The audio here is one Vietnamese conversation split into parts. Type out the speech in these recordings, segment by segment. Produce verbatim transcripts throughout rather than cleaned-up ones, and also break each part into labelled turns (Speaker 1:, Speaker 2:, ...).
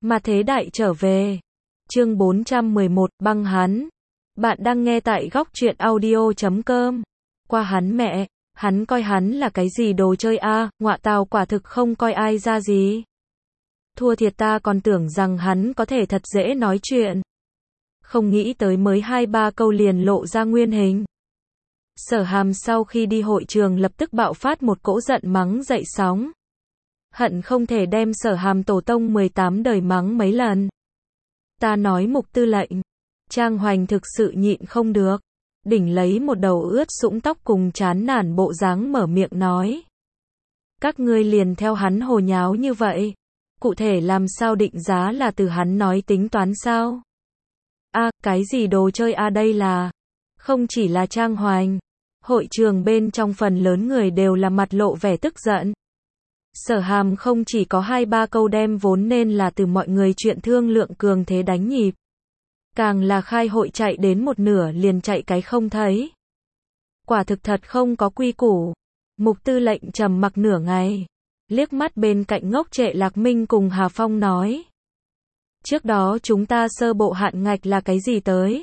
Speaker 1: Mà thế đại trở về. Chương bốn trăm mười một, băng hắn. Bạn đang nghe tại góc truyện audio chấm com. Qua hắn mẹ, hắn coi hắn là cái gì đồ chơi a, à, ngọa tào quả thực không coi ai ra gì. Thua thiệt ta còn tưởng rằng hắn có thể thật dễ nói chuyện. Không nghĩ tới mới hai ba câu liền lộ ra nguyên hình. Sở Hàm sau khi đi hội trường lập tức bạo phát một cỗ giận mắng dậy sóng. Hận không thể đem Sở Hàm tổ tông mười tám đời mắng mấy lần. Ta nói Mục tư lệnh. Trang Hoành thực sự nhịn không được. Đỉnh lấy một đầu ướt sũng tóc cùng chán nản bộ dáng mở miệng nói. Các ngươi liền theo hắn hồ nháo như vậy. Cụ thể làm sao định giá là từ hắn nói tính toán sao? A, à, cái gì đồ chơi a à đây là? Không chỉ là Trang Hoành. Hội trường bên trong phần lớn người đều là mặt lộ vẻ tức giận. Sở Hàm không chỉ có hai ba câu đem vốn nên là từ mọi người chuyện thương lượng cường thế đánh nhịp. Càng là khai hội chạy đến một nửa liền chạy cái không thấy. Quả thực thật không có quy củ. Mục tư lệnh trầm mặc nửa ngày. Liếc mắt bên cạnh ngốc trệ Lạc Minh cùng Hà Phong nói. Trước đó chúng ta sơ bộ hạn ngạch là cái gì tới?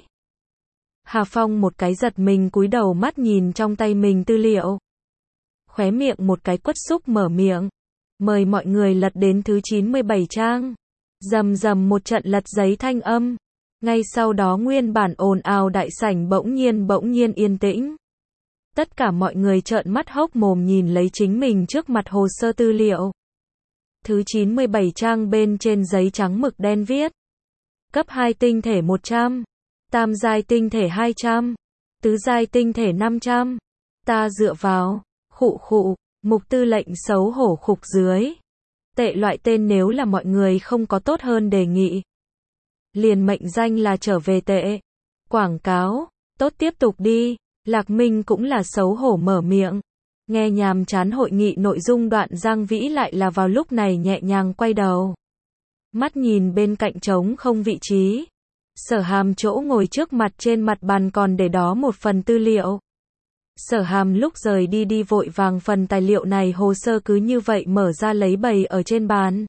Speaker 1: Hà Phong một cái giật mình cúi đầu mắt nhìn trong tay mình tư liệu. Khóe miệng một cái quất xúc mở miệng. Mời mọi người lật đến thứ chín mươi bảy trang. Rầm rầm một trận lật giấy thanh âm. Ngay sau đó nguyên bản ồn ào đại sảnh bỗng nhiên bỗng nhiên yên tĩnh. Tất cả mọi người trợn mắt hốc mồm nhìn lấy chính mình trước mặt hồ sơ tư liệu. Thứ chín mươi bảy trang bên trên giấy trắng mực đen viết. Cấp hai tinh thể một trăm. Tam giai tinh thể hai trăm. Tứ giai tinh thể năm trăm. Ta dựa vào. Khụ khụ. Mục tư lệnh xấu hổ khục dưới. Tệ loại tên nếu là mọi người không có tốt hơn đề nghị. Liền mệnh danh là trở về tệ. Quảng cáo. Tốt tiếp tục đi. Lạc Minh cũng là xấu hổ mở miệng. Nghe nhàm chán hội nghị nội dung đoạn Giang Vĩ lại là vào lúc này nhẹ nhàng quay đầu. Mắt nhìn bên cạnh trống không vị trí. Sở Hàm chỗ ngồi trước mặt trên mặt bàn còn để đó một phần tư liệu. Sở Hàm lúc rời đi đi vội vàng phần tài liệu này hồ sơ cứ như vậy mở ra lấy bày ở trên bàn.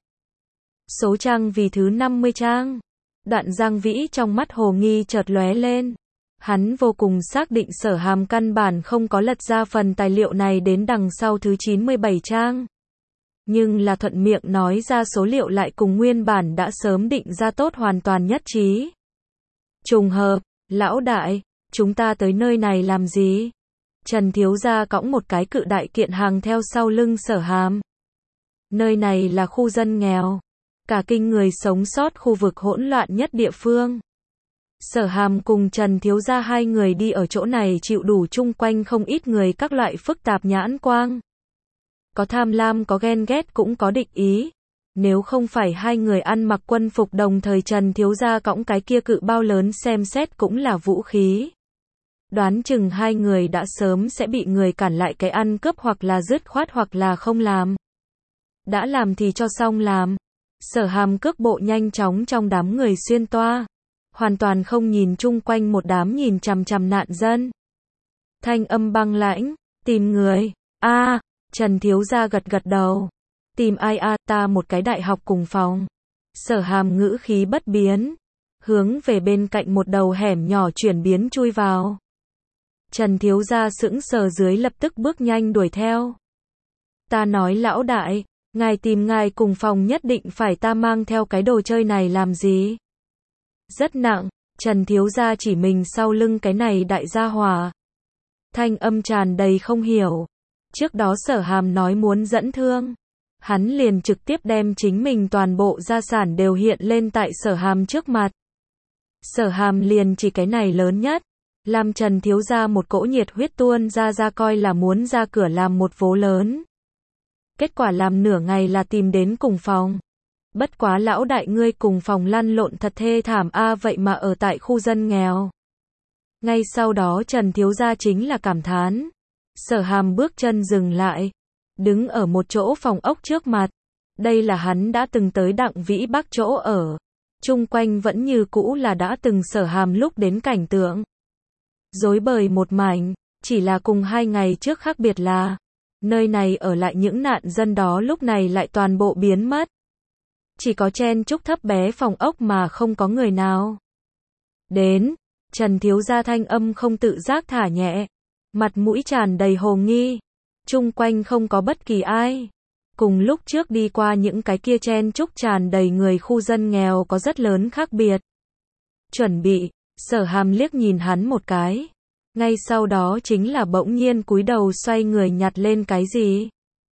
Speaker 1: Số trang vì thứ năm mươi trang. Đoạn Giang Vĩ trong mắt hồ nghi chợt lóe lên. Hắn vô cùng xác định Sở Hàm căn bản không có lật ra phần tài liệu này đến đằng sau thứ chín mươi bảy trang. Nhưng là thuận miệng nói ra số liệu lại cùng nguyên bản đã sớm định ra tốt hoàn toàn nhất trí. Trùng hợp, lão đại, chúng ta tới nơi này làm gì? Trần thiếu gia cõng một cái cự đại kiện hàng theo sau lưng Sở Hàm. Nơi này là khu dân nghèo. Cả kinh người sống sót khu vực hỗn loạn nhất địa phương. Sở Hàm cùng Trần thiếu gia hai người đi ở chỗ này chịu đủ chung quanh không ít người các loại phức tạp nhãn quang. Có tham lam có ghen ghét cũng có địch ý. Nếu không phải hai người ăn mặc quân phục đồng thời Trần thiếu gia cõng cái kia cự bao lớn xem xét cũng là vũ khí. Đoán chừng hai người đã sớm sẽ bị người cản lại cái ăn cướp hoặc là dứt khoát hoặc là không làm. Đã làm thì cho xong làm. Sở Hàm cước bộ nhanh chóng trong đám người xuyên toa. Hoàn toàn không nhìn chung quanh một đám nhìn chằm chằm nạn dân. Thanh âm băng lãnh, tìm người. A, à, Trần thiếu gia gật gật đầu. Tìm ai a, à, ta một cái đại học cùng phòng. Sở Hàm ngữ khí bất biến. Hướng về bên cạnh một đầu hẻm nhỏ chuyển biến chui vào. Trần thiếu gia sững sờ dưới lập tức bước nhanh đuổi theo. Ta nói lão đại, ngài tìm ngài cùng phòng nhất định phải ta mang theo cái đồ chơi này làm gì? Rất nặng, Trần thiếu gia chỉ mình sau lưng cái này đại gia hỏa. Thanh âm tràn đầy không hiểu. Trước đó Sở Hàm nói muốn dẫn thương. Hắn liền trực tiếp đem chính mình toàn bộ gia sản đều hiện lên tại Sở Hàm trước mặt. Sở Hàm liền chỉ cái này lớn nhất. Làm Trần thiếu gia một cỗ nhiệt huyết tuôn ra ra coi là muốn ra cửa làm một vố lớn. Kết quả làm nửa ngày là tìm đến cùng phòng. Bất quá lão đại ngươi cùng phòng lăn lộn thật thê thảm a à, vậy mà ở tại khu dân nghèo. Ngay sau đó Trần thiếu gia chính là cảm thán. Sở Hàm bước chân dừng lại. Đứng ở một chỗ phòng ốc trước mặt. Đây là hắn đã từng tới Đặng Vĩ Bắc chỗ ở. Chung quanh vẫn như cũ là đã từng Sở Hàm lúc đến cảnh tượng. Rối bời một mảnh, chỉ là cùng hai ngày trước khác biệt là. Nơi này ở lại những nạn dân đó lúc này lại toàn bộ biến mất. Chỉ có chen chúc thấp bé phòng ốc mà không có người nào. Đến, Trần thiếu gia thanh âm không tự giác thả nhẹ. Mặt mũi tràn đầy hồ nghi. Chung quanh không có bất kỳ ai. Cùng lúc trước đi qua những cái kia chen chúc tràn đầy người khu dân nghèo có rất lớn khác biệt. Chuẩn bị, Sở Hàm liếc nhìn hắn một cái. Ngay sau đó chính là bỗng nhiên cúi đầu xoay người nhặt lên cái gì.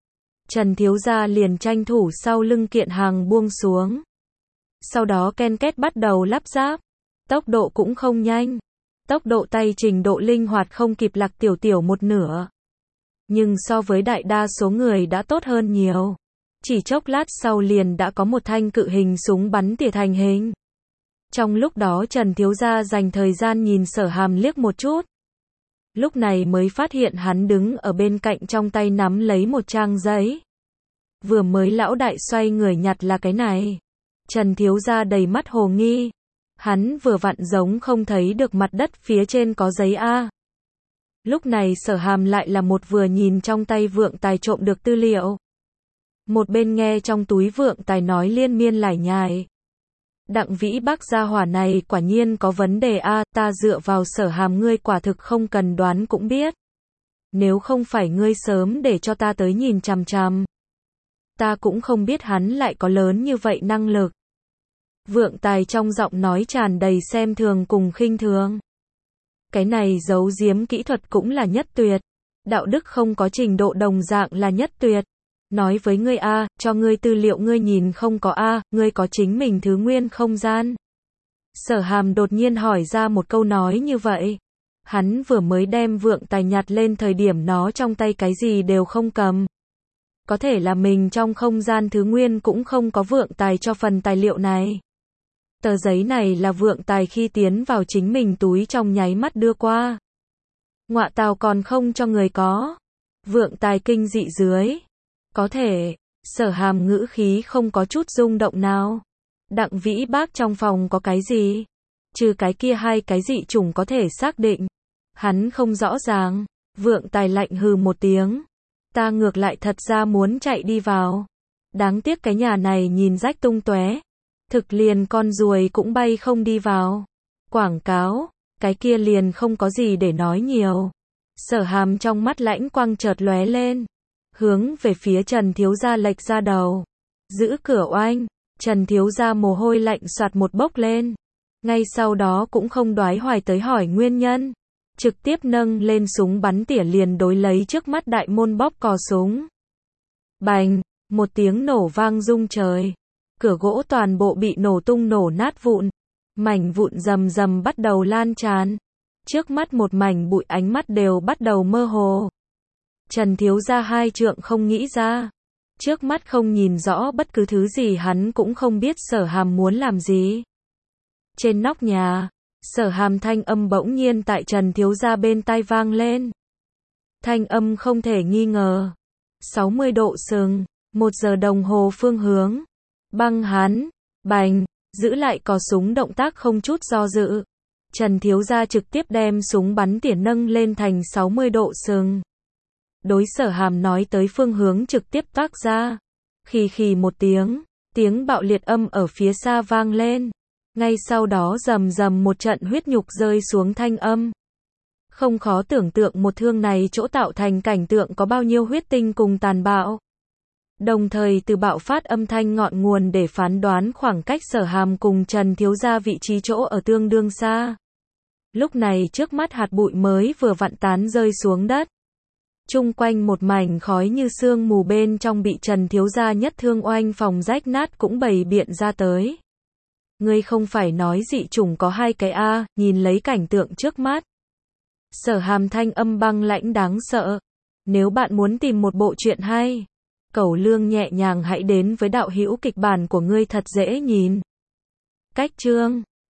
Speaker 1: Trần thiếu gia liền tranh thủ sau lưng kiện hàng buông xuống. Sau đó ken két bắt đầu lắp ráp. Tốc độ cũng không nhanh. Tốc độ tay trình độ linh hoạt không kịp Lạc Tiểu Tiểu một nửa. Nhưng so với đại đa số người đã tốt hơn nhiều. Chỉ chốc lát sau liền đã có một thanh cự hình súng bắn tỉa thành hình. Trong lúc đó Trần thiếu gia dành thời gian nhìn Sở Hàm liếc một chút. Lúc này mới phát hiện hắn đứng ở bên cạnh trong tay nắm lấy một trang giấy. Vừa mới lão đại xoay người nhặt là cái này. Trần thiếu gia đầy mắt hồ nghi. Hắn vừa vặn giống không thấy được mặt đất phía trên có giấy A. Lúc này Sở Hàm lại là một vừa nhìn trong tay Vượng Tài trộm được tư liệu. Một bên nghe trong túi Vượng Tài nói liên miên lải nhải. Đặng Vĩ Bắc gia hỏa này quả nhiên có vấn đề A, ta dựa vào Sở Hàm ngươi quả thực không cần đoán cũng biết. Nếu không phải ngươi sớm để cho ta tới nhìn chằm chằm. Ta cũng không biết hắn lại có lớn như vậy năng lực. Vượng Tài trong giọng nói tràn đầy xem thường cùng khinh thường. Cái này giấu giếm kỹ thuật cũng là nhất tuyệt. Đạo đức không có trình độ đồng dạng là nhất tuyệt. Nói với ngươi A, cho ngươi tư liệu ngươi nhìn không có A, ngươi có chính mình thứ nguyên không gian. Sở Hàm đột nhiên hỏi ra một câu nói như vậy. Hắn vừa mới đem Vượng Tài nhặt lên thời điểm nó trong tay cái gì đều không cầm. Có thể là mình trong không gian thứ nguyên cũng không có Vượng Tài cho phần tài liệu này. Tờ giấy này là Vượng Tài khi tiến vào chính mình túi trong nháy mắt đưa qua. Ngọa tào còn không cho người có. Vượng Tài kinh dị dưới. Có thể, Sở Hàm ngữ khí không có chút rung động nào. Đặng Vĩ Bác trong phòng có cái gì? Trừ cái kia hai cái dị chủng có thể xác định. Hắn không rõ ràng. Vượng Tài lạnh hừ một tiếng. Ta ngược lại thật ra muốn chạy đi vào. Đáng tiếc cái nhà này nhìn rách tung tóe. Thực liền con ruồi cũng bay không đi vào. Quảng cáo, cái kia liền không có gì để nói nhiều. Sở Hàm trong mắt lãnh quang chợt lóe lên. Hướng về phía Trần thiếu gia lệch ra đầu. Giữ cửa oanh, Trần thiếu gia mồ hôi lạnh soạt một bốc lên. Ngay sau đó cũng không đoái hoài tới hỏi nguyên nhân. Trực tiếp nâng lên súng bắn tỉa liền đối lấy trước mắt đại môn bóp cò súng. Bành, một tiếng nổ vang rung trời. Cửa gỗ toàn bộ bị nổ tung nổ nát vụn. Mảnh vụn rầm rầm bắt đầu lan tràn. Trước mắt một mảnh bụi ánh mắt đều bắt đầu mơ hồ. Trần thiếu gia hai trượng không nghĩ ra. Trước mắt không nhìn rõ bất cứ thứ gì hắn cũng không biết Sở Hàm muốn làm gì. Trên nóc nhà, Sở Hàm thanh âm bỗng nhiên tại Trần thiếu gia bên tai vang lên. Thanh âm không thể nghi ngờ. sáu mươi độ sừng, một giờ đồng hồ phương hướng. Băng hắn, bành, giữ lại cò súng động tác không chút do dự. Trần thiếu gia trực tiếp đem súng bắn tỉa nâng lên thành sáu mươi độ sừng. Đối Sở Hàm nói tới phương hướng trực tiếp toát ra. Khì khì một tiếng, tiếng bạo liệt âm ở phía xa vang lên. Ngay sau đó rầm rầm một trận huyết nhục rơi xuống thanh âm. Không khó tưởng tượng một thương này chỗ tạo thành cảnh tượng có bao nhiêu huyết tinh cùng tàn bạo. Đồng thời từ bạo phát âm thanh ngọn nguồn để phán đoán khoảng cách Sở Hàm cùng Trần thiếu gia vị trí chỗ ở tương đương xa. Lúc này trước mắt hạt bụi mới vừa vặn tán rơi xuống đất. Chung quanh một mảnh khói như sương mù bên trong bị Trần thiếu gia nhất thương oanh phòng rách nát cũng bày biện ra tới. Ngươi không phải nói dị chủng có hai cái A, nhìn lấy cảnh tượng trước mắt. Sở Hàm thanh âm băng lãnh đáng sợ. Nếu bạn muốn tìm một bộ truyện hay, Cẩu Lương nhẹ nhàng hãy đến với đạo hữu kịch bản của ngươi thật dễ nhìn. Cách chương